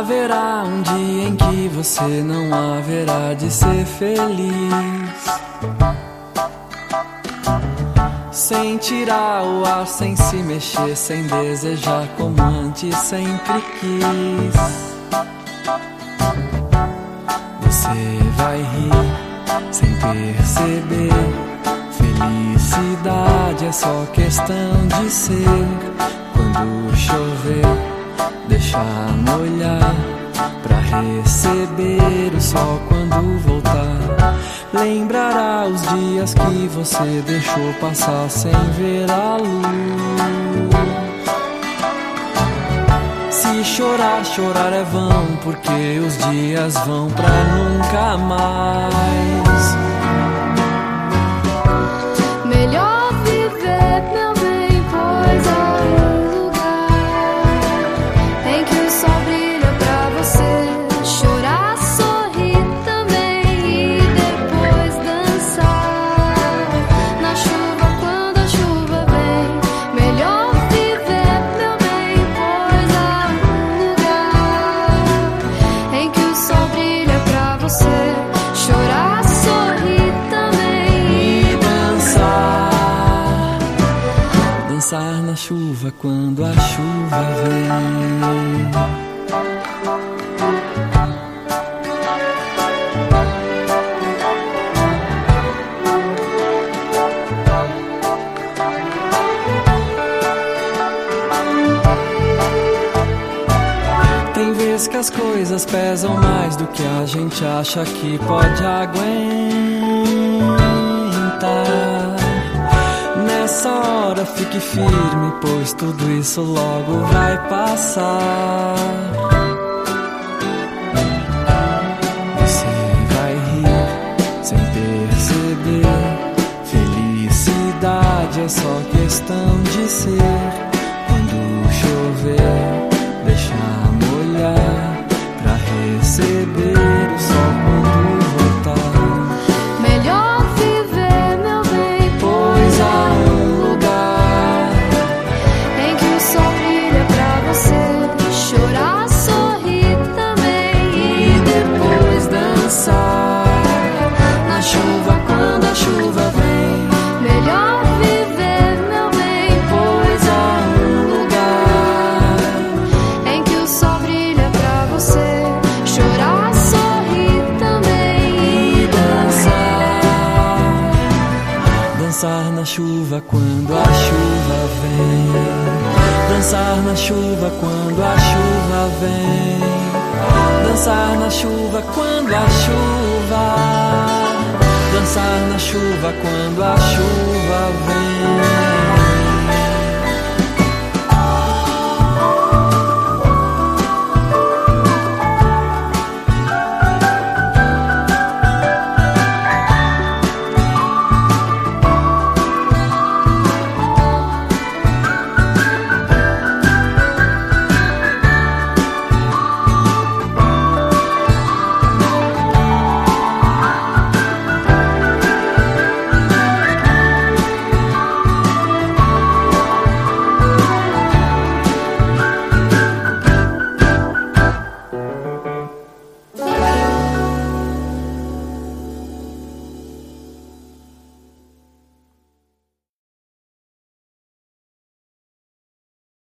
Haverá um dia em que você não haverá de ser feliz, sem tirar o ar, sem se mexer, sem desejar como antes sempre quis. Você vai rir sem perceber, felicidade é só questão de ser. Quando chover, deixar molhar, pra receber o sol quando voltar. Lembrará os dias que você deixou passar sem ver a luz. Se chorar, chorar é vão, porque os dias vão pra nunca mais. Melhor viver, meu bem, pois há um lugar em que o sol brilha pra você. Chorar, sorrir também e depois dançar na chuva quando a chuva vem. Melhor viver, meu bem, pois há um lugar em que o sol brilha pra você. Chorar, sorrir também e dançar na chuva quando a chuva vem. Tem vezes que as coisas pesam mais do que a gente acha que pode aguentar. Nessa hora fique firme, pois tudo isso logo vai passar. Você vai rir sem perceber, felicidade é só questão de ser. Quando chover, deixar molhar, pra receber o sol quando voltar. melhor viver, meu bem, Pois há um lugar em que o sol brilha pra você. Chorar, sorrir também e depois dançar na chuva quando a chuva vem. melhor viver, meu bem, Pois há um lugar em que o sol brilha pra você. Chorar, sorrir também e dançar na chuva quando a chuva vem. Dançar na chuva quando a chuva vem. Dançar na chuva quando a chuva. Dançar na chuva quando a chuva vem.